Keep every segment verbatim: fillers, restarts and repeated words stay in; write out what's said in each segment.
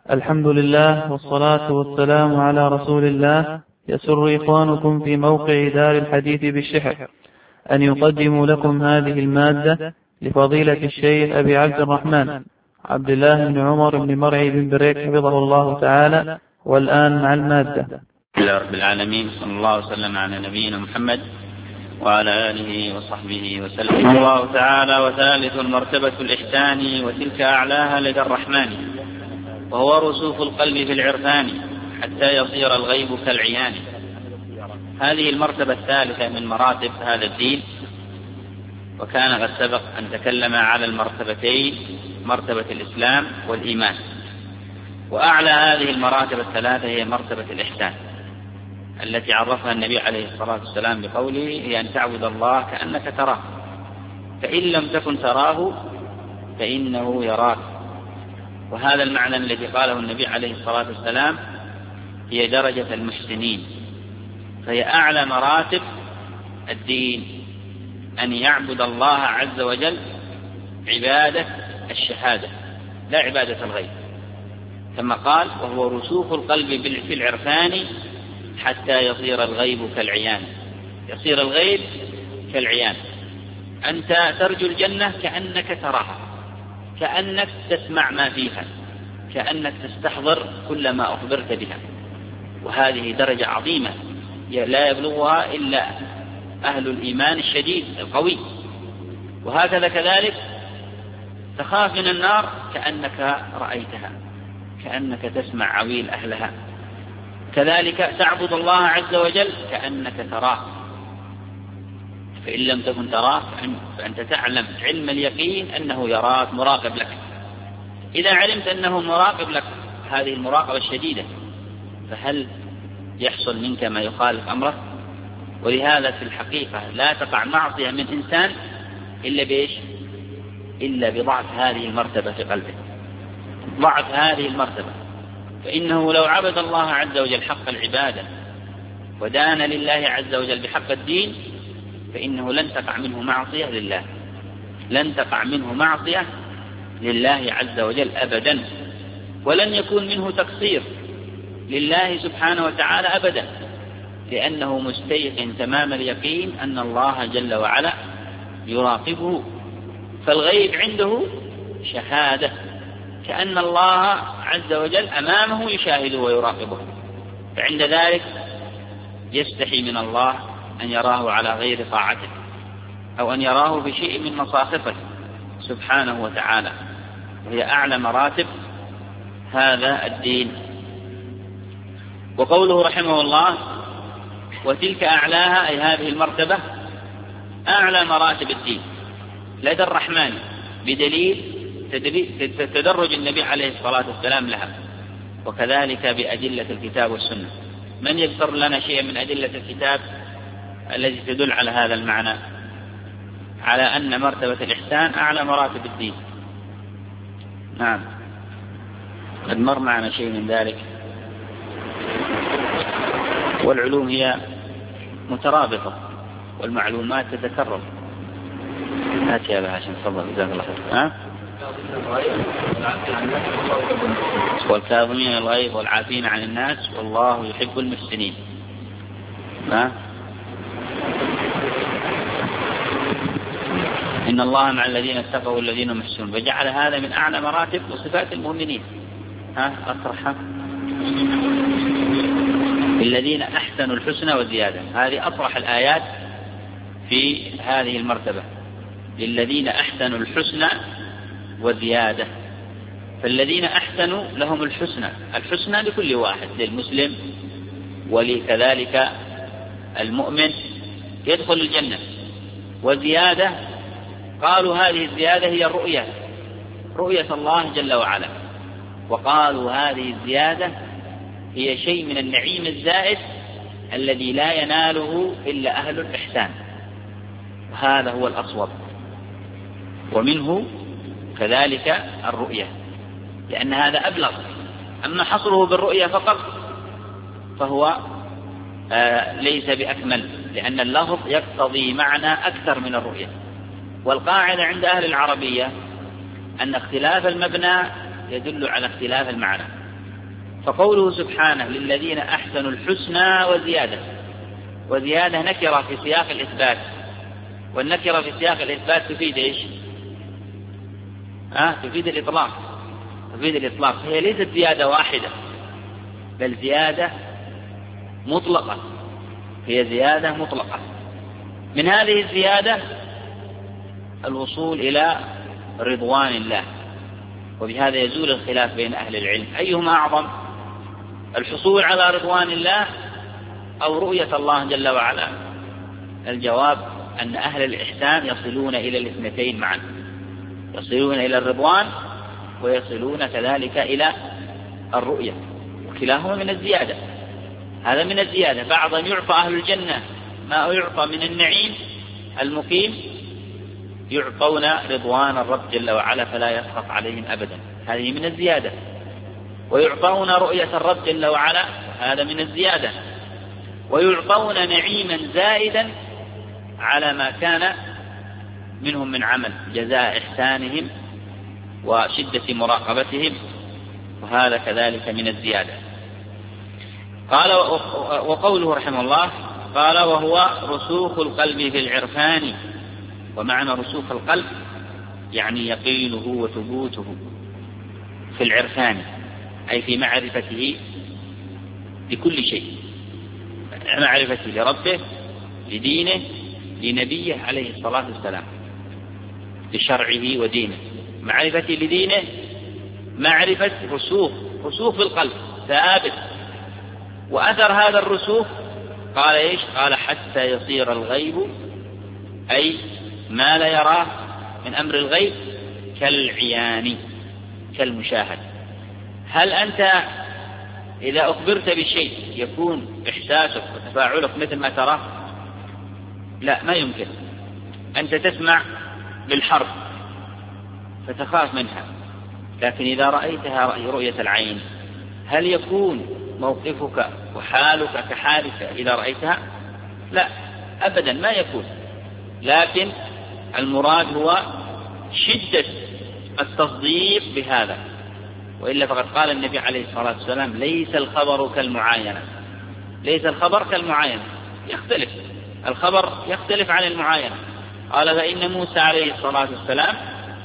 الحمد لله والصلاة والسلام على رسول الله. يسر إخوانكم في موقع دار الحديث بالشحر أن يقدموا لكم هذه المادة لفضيلة الشيخ أبي عبد الرحمن عبد الله بن عمر بن مرعي بن بريك حفظه الله تعالى. والآن مع المادة. الحمد لله رب العالمين، صلى الله وسلم على نبينا محمد وعلى آله وصحبه وسلم. الله تعالى: وثالث المرتبة الإحسان، وتلك أعلاها لدى الرحمن، وهو رسوخ القلب في العرفان حتى يصير الغيب كالعيان. هذه المرتبة الثالثة من مراتب هذا الدين، وكان قد سبق أن تكلم على المرتبتين، مرتبة الإسلام والإيمان. وأعلى هذه المراتب الثلاثة هي مرتبة الإحسان، التي عرفها النبي عليه الصلاة والسلام بقوله: هي أن تعبد الله كأنك تراه، فإن لم تكن تراه فإنه يراك. وهذا المعنى الذي قاله النبي عليه الصلاة والسلام هي درجة المحسنين، فهي أعلى مراتب الدين، أن يعبد الله عز وجل عبادة الشهادة لا عبادة الغيب، كما قال: وهو رسوخ القلب في العرفان حتى يصير الغيب كالعيان. يصير الغيب كالعيان، أنت ترجو الجنة كأنك تراها، كأنك تسمع ما فيها، كأنك تستحضر كل ما أخبرت بها. وهذه درجة عظيمة لا يبلغها إلا أهل الإيمان الشديد القوي. وهكذا كذلك تخاف من النار كأنك رأيتها، كأنك تسمع عويل أهلها. كذلك تعبد الله عز وجل كأنك تراه، فإن لم تكن تراه فأنت تعلم علم اليقين أنه يراك، مراقب لك. إذا علمت أنه مراقب لك هذه المراقبة الشديدة، فهل يحصل منك ما يخالف أمره؟ ولهذا في الحقيقة لا تقع معصية من إنسان إلا بإيش؟ إلا بضعف هذه المرتبة في قلبه، ضعف هذه المرتبة. فإنه لو عبد الله عز وجل حق العبادة ودان لله عز وجل بحق الدين، فإنه لن تقع منه معصية لله، لن تقع منه معصية لله عز وجل أبدا، ولن يكون منه تقصير لله سبحانه وتعالى أبدا، لأنه مستيقن تمام اليقين أن الله جل وعلا يراقبه. فالغيب عنده شهادة، كأن الله عز وجل أمامه يشاهده ويراقبه، فعند ذلك يستحي من الله أن يراه على غير طاعته، أو أن يراه بشيء من مصاخفه سبحانه وتعالى. وهي أعلى مراتب هذا الدين. وقوله رحمه الله: وتلك أعلاها، أي هذه المرتبة أعلى مراتب الدين لدى الرحمن، بدليل تدرج النبي عليه الصلاة والسلام لها، وكذلك بأدلة الكتاب والسنة. من يذكر لنا شيئا من أدلة الكتاب التي تدل على هذا المعنى، على أن مرتبة الإحسان أعلى مراتب الدين؟ نعم، قد مر معنا شيء من ذلك. والعلوم هي مترابطة والمعلومات تتكرر. هات يا باشا، تفضل، جزاك الله خير. ها؟ والكاظمين الغيظ والعافين عن الناس والله يحب المحسنين. ها؟ إن الله مع الذين اتقوا والذين هم محسنون، فجعل هذا من أعلى مراتب وصفات المؤمنين. ها؟ أطرحها: الذين أحسنوا الحسنى وزيادة. هذه أطرح الآيات في هذه المرتبة، للذين أحسنوا الحسنى وزيادة. فالذين أحسنوا لهم الحسنى، الحسنى لكل واحد، للمسلم ولكذلك المؤمن يدخل الجنة. وزيادة قالوا هذه الزيادة هي الرؤية، رؤية الله جل وعلا، وقالوا هذه الزيادة هي شيء من النعيم الزائد الذي لا يناله إلا أهل الإحسان، وهذا هو الأصوب. ومنه كذلك الرؤية، لأن هذا أبلغ. أما حصره بالرؤية فقط فهو آه ليس بأكمل، لأن اللفظ يقتضي معنى أكثر من الرؤية. والقاعدة عند أهل العربية أن اختلاف المبنى يدل على اختلاف المعنى، فقوله سبحانه للذين أحسنوا الحسنى وزيادة، وزيادة نكرة في سياق الإثبات، والنكرة في سياق الإثبات تفيد إيش؟ آه تفيد الإطلاق، تفيد الإطلاق. هي ليست زيادة واحدة بل زيادة مطلقة، هي زيادة مطلقة. من هذه الزيادة الوصول إلى رضوان الله، وبهذا يزول الخلاف بين أهل العلم أيهما أعظم، الحصول على رضوان الله أو رؤية الله جل وعلا؟ الجواب أن أهل الإحسان يصلون إلى الاثنتين معا، يصلون إلى الرضوان ويصلون كذلك إلى الرؤية، وكلاهما من الزيادة. هذا من الزيادة. بعضا يعطى أهل الجنة ما يعطى من النعيم المقيم، يعطون رضوان الرب جل وعلا فلا يسخط عليهم أبدا، هذه من الزيادة. ويعطون رؤية الرب جل وعلا، هذا من الزيادة. ويعطون نعيما زائدا على ما كان منهم من عمل، جزاء إحسانهم وشدة مراقبتهم، وهذا كذلك من الزيادة. قال وقوله رحمه الله قال وهو رسوخ القلب في العرفان. ومعنى رسوخ القلب يعني يقينه وثبوته في العرفان، أي في معرفته بكل شيء، معرفته لربه لدينه لنبيه عليه الصلاة والسلام، لشرعه ودينه. معرفته لدينه معرفة رسوخ، رسوخ في القلب ثابت. وأثر هذا الرسوخ قال إيش؟ قال حتى يصير الغيب، أي ما لا يراه من أمر الغيب، كالعيان، كالمشاهد. هل أنت إذا أخبرت بشيء يكون إحساسك وتفاعلك مثل ما تراه؟ لا، ما يمكن. أنت تسمع بالحرب فتخاف منها، لكن إذا رأيتها رأي رؤية العين هل يكون موقفك وحالك كحالك إذا رأيتها؟ لا أبدا، ما يكون. لكن المراد هو شدة التصديق بهذا. وإلا فقد قال النبي عليه الصلاة والسلام ليس الخبر كالمعاينة، ليس الخبر كالمعاينة، يختلف الخبر، يختلف عن المعاينة. قال فإن موسى عليه الصلاة والسلام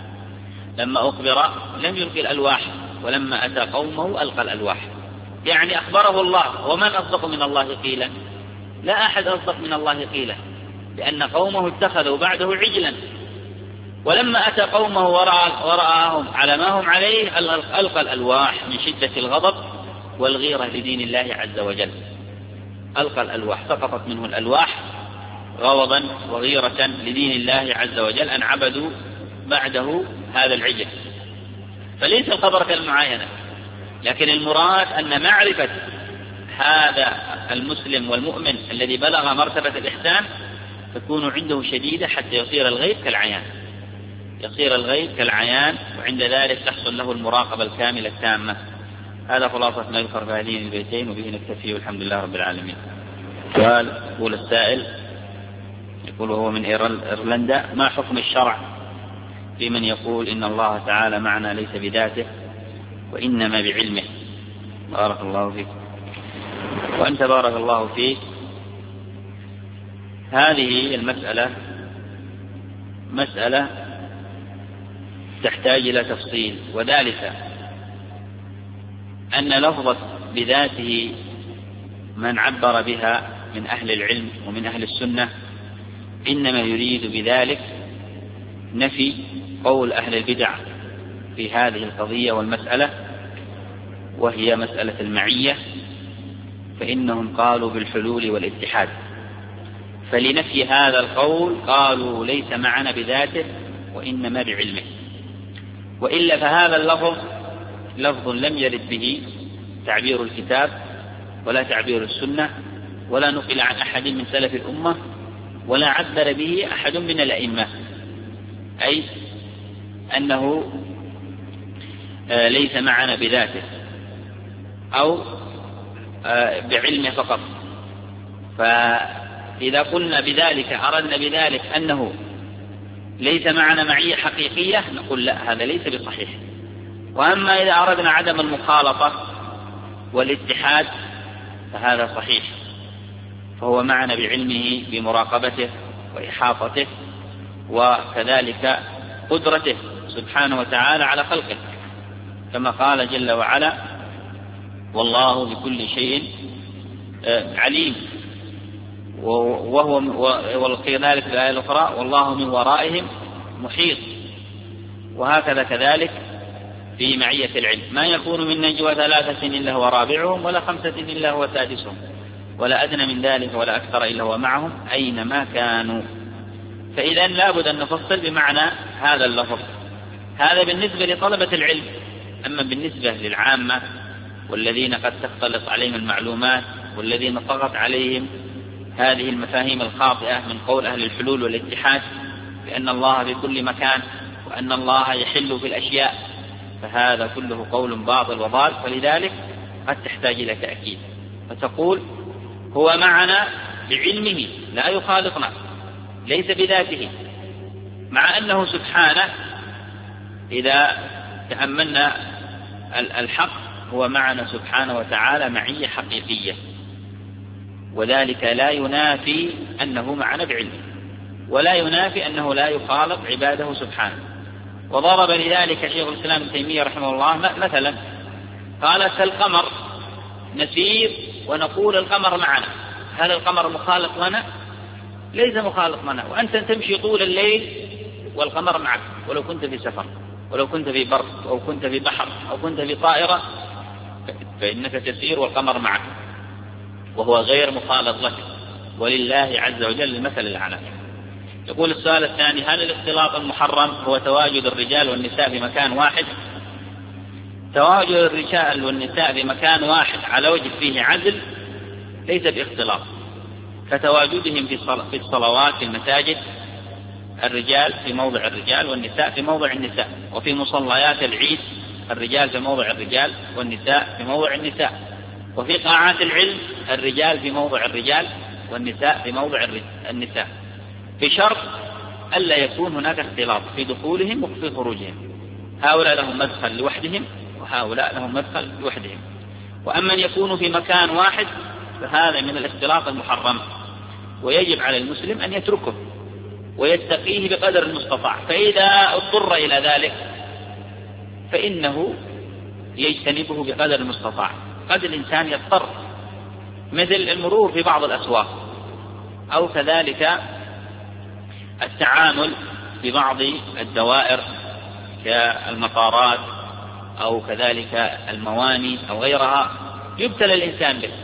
لما أخبر لم يلقي الألواح، ولما أتى قومه ألقى الألواح، يعني أخبره الله. ومن أصدق من الله قيلا؟ لا أحد أصدق من الله قيلا، لأن قومه اتخذوا بعده عجلا. ولما أتى قومه ورآهم على ما هم عليه ألقى الألواح من شدة الغضب والغيرة لدين الله عز وجل. ألقى الألواح، سقطت منه الألواح غضبا وغيرة لدين الله عز وجل أن عبدوا بعده هذا العجل. فليس الخبر كالمعاينة، لكن المراد أن معرفة هذا المسلم والمؤمن الذي بلغ مرتبة الإحسان تكون عنده شديدة حتى يصير الغيب كالعيان، يصير الغيب كالعيان، وعند ذلك تحصل له المراقبة الكاملة التامة. هذا خلاصة ما يذكر في هذين البيتين، وبه نكتفي والحمد لله رب العالمين. سؤال يقول السائل، يقول وهو من إيرلندا: ما حكم الشرع في من يقول إن الله تعالى معنا ليس بذاته وإنما بعلمه؟ بارك الله فيك. وأنت بارك الله فيك. هذه المسألة مسألة تحتاج إلى تفصيل، وذلك أن لفظة بذاته من عبر بها من أهل العلم ومن أهل السنة إنما يريد بذلك نفي قول أهل البدع في هذه القضية والمسألة، وهي مسألة المعية، فإنهم قالوا بالحلول والاتحاد. فلنفي هذا القول قالوا ليس معنا بذاته وإنما بعلمه. وإلا فهذا اللفظ لفظ لم يرد به تعبير الكتاب ولا تعبير السنة، ولا نقل عن أحد من سلف الأمة، ولا عبر به أحد من الأئمة، أي أنه ليس معنا بذاته أو بعلمه فقط. فإذا قلنا بذلك أردنا بذلك أنه ليس معنا معية حقيقية نقول لا، هذا ليس بصحيح. وأما إذا أردنا عدم المخالطة والاتحاد فهذا صحيح، فهو معنا بعلمه بمراقبته وإحاطته وكذلك قدرته سبحانه وتعالى على خلقه، كما قال جل وعلا: والله بكل شيء عليم. وهو وكذلك في الآية الأخرى: والله من ورائهم محيط. وهكذا كذلك في معية العلم: ما يكون من نجوى ثلاثة إلا هو رابعهم ولا خمسة إلا هو سادسهم ولا أدنى من ذلك ولا أكثر إلا هو معهم أينما كانوا. فإذا لابد أن نفصل بمعنى هذا اللفظ. هذا بالنسبة لطلبة العلم. أما بالنسبة للعامة والذين قد تختلط عليهم المعلومات والذين طغت عليهم هذه المفاهيم الخاطئة من قول أهل الحلول والاتحاد بأن الله في كل مكان وأن الله يحل في الأشياء، فهذا كله قول باطل وضال. فلذلك قد تحتاج إلى تأكيد، فتقول: هو معنا بعلمه لا يخالطنا، ليس بذاته، مع أنه سبحانه إذا تأملنا الحق هو معنا سبحانه وتعالى معية حقيقية، وذلك لا ينافي أنه معنا بعلمه، ولا ينافي أنه لا يخالط عباده سبحانه. وضرب لذلك شيخ الإسلام ابن تيمية رحمه الله مثلا، قال: كالقمر نسير ونقول القمر معنا، هل القمر مخالط لنا؟ ليس مخالط لنا. وأنت تمشي طول الليل والقمر معك، ولو كنت في سفر، ولو كنت في بر، أو كنت في بحر، أو كنت في طائرة، فإنك تسير والقمر معك وهو غير مخالط لك، ولله عز وجل المثل الأعلى. يقول السؤال الثاني: هل الاختلاط المحرم هو تواجد الرجال والنساء في مكان واحد؟ تواجد الرجال والنساء في مكان واحد على وجه فيه عزل ليس باختلاط، كتواجدهم في الصلوات في المساجد، الرجال في موضع الرجال والنساء في موضع النساء، وفي مصليات العيد الرجال في موضع الرجال والنساء في موضع النساء، وفي قاعات العلم الرجال في موضع الرجال والنساء في موضع النساء، بشرط ألا يكون هناك اختلاط في دخولهم وفي خروجهم، هؤلاء لهم مدخل لوحدهم وهؤلاء لهم مدخل لوحدهم. وأما أن يكونوا في مكان واحد فهذا من الاختلاط المحرم، ويجب على المسلم أن يتركه ويتقيه بقدر المستطاع، فإذا اضطر إلى ذلك فإنه يجتنبه بقدر المستطاع. قد الإنسان يضطر، مثل المرور في بعض الأسواق، أو كذلك التعامل في بعض الدوائر كالمطارات أو كذلك المواني أو غيرها، يبتلى الإنسان به.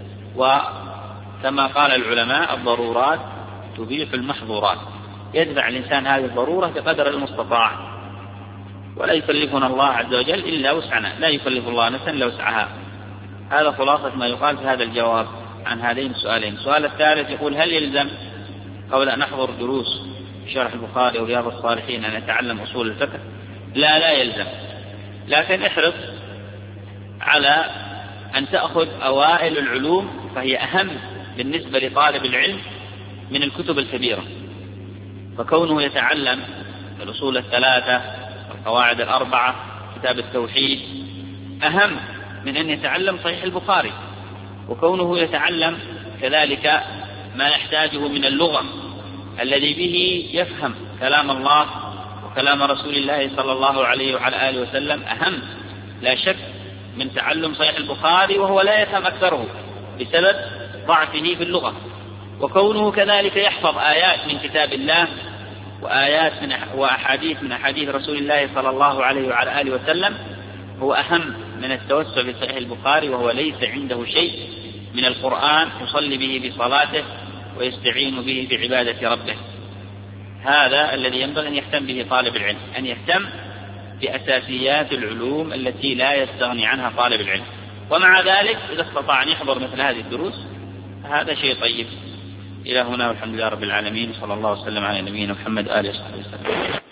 وكما قال العلماء: الضرورات تبيح المحظورات، يدفع الإنسان هذه الضرورة بقدر المستطاع، ولا يكلفنا الله عز وجل إلا وسعنا، لا يكلف الله نفسا إلا وسعها. هذا خلاصة ما يقال في هذا الجواب عن هذين السؤالين. السؤال الثالث يقول: هل يلزم قبل أن نحضر دروس شرح البخاري ورياض الصالحين أن نتعلم أصول الفقه؟ لا لا يلزم، لكن احرص على أن تأخذ أوائل العلوم، فهي أهم بالنسبة لطالب العلم من الكتب الكبيرة. فكونه يتعلم الأصول الثلاثة، القواعد الأربعة، كتاب التوحيد، أهم من أن يتعلم صحيح البخاري. وكونه يتعلم كذلك ما يحتاجه من اللغة الذي به يفهم كلام الله وكلام رسول الله صلى الله عليه وعلى آله وسلم أهم لا شك من تعلم صحيح البخاري وهو لا يفهم أكثره بسبب ضعفه في اللغة. وكونه كذلك يحفظ آيات من كتاب الله وآيات من وأحاديث من أحاديث رسول الله صلى الله عليه وعلى آله وسلم هو أهم من التوسع في صحيح البخاري، وهو ليس عنده شيء من القرآن يصلي به في صلاته ويستعين به في عبادة ربه. هذا الذي ينبغي أن يهتم به طالب العلم، أن يهتم بأساسيات العلوم التي لا يستغني عنها طالب العلم. ومع ذلك إذا استطاع أن يحضر مثل هذه الدروس هذا شيء طيب. إلى هنا والحمد لله رب العالمين، صلى الله وسلم على نبينا محمد آله وصحبه وسلم.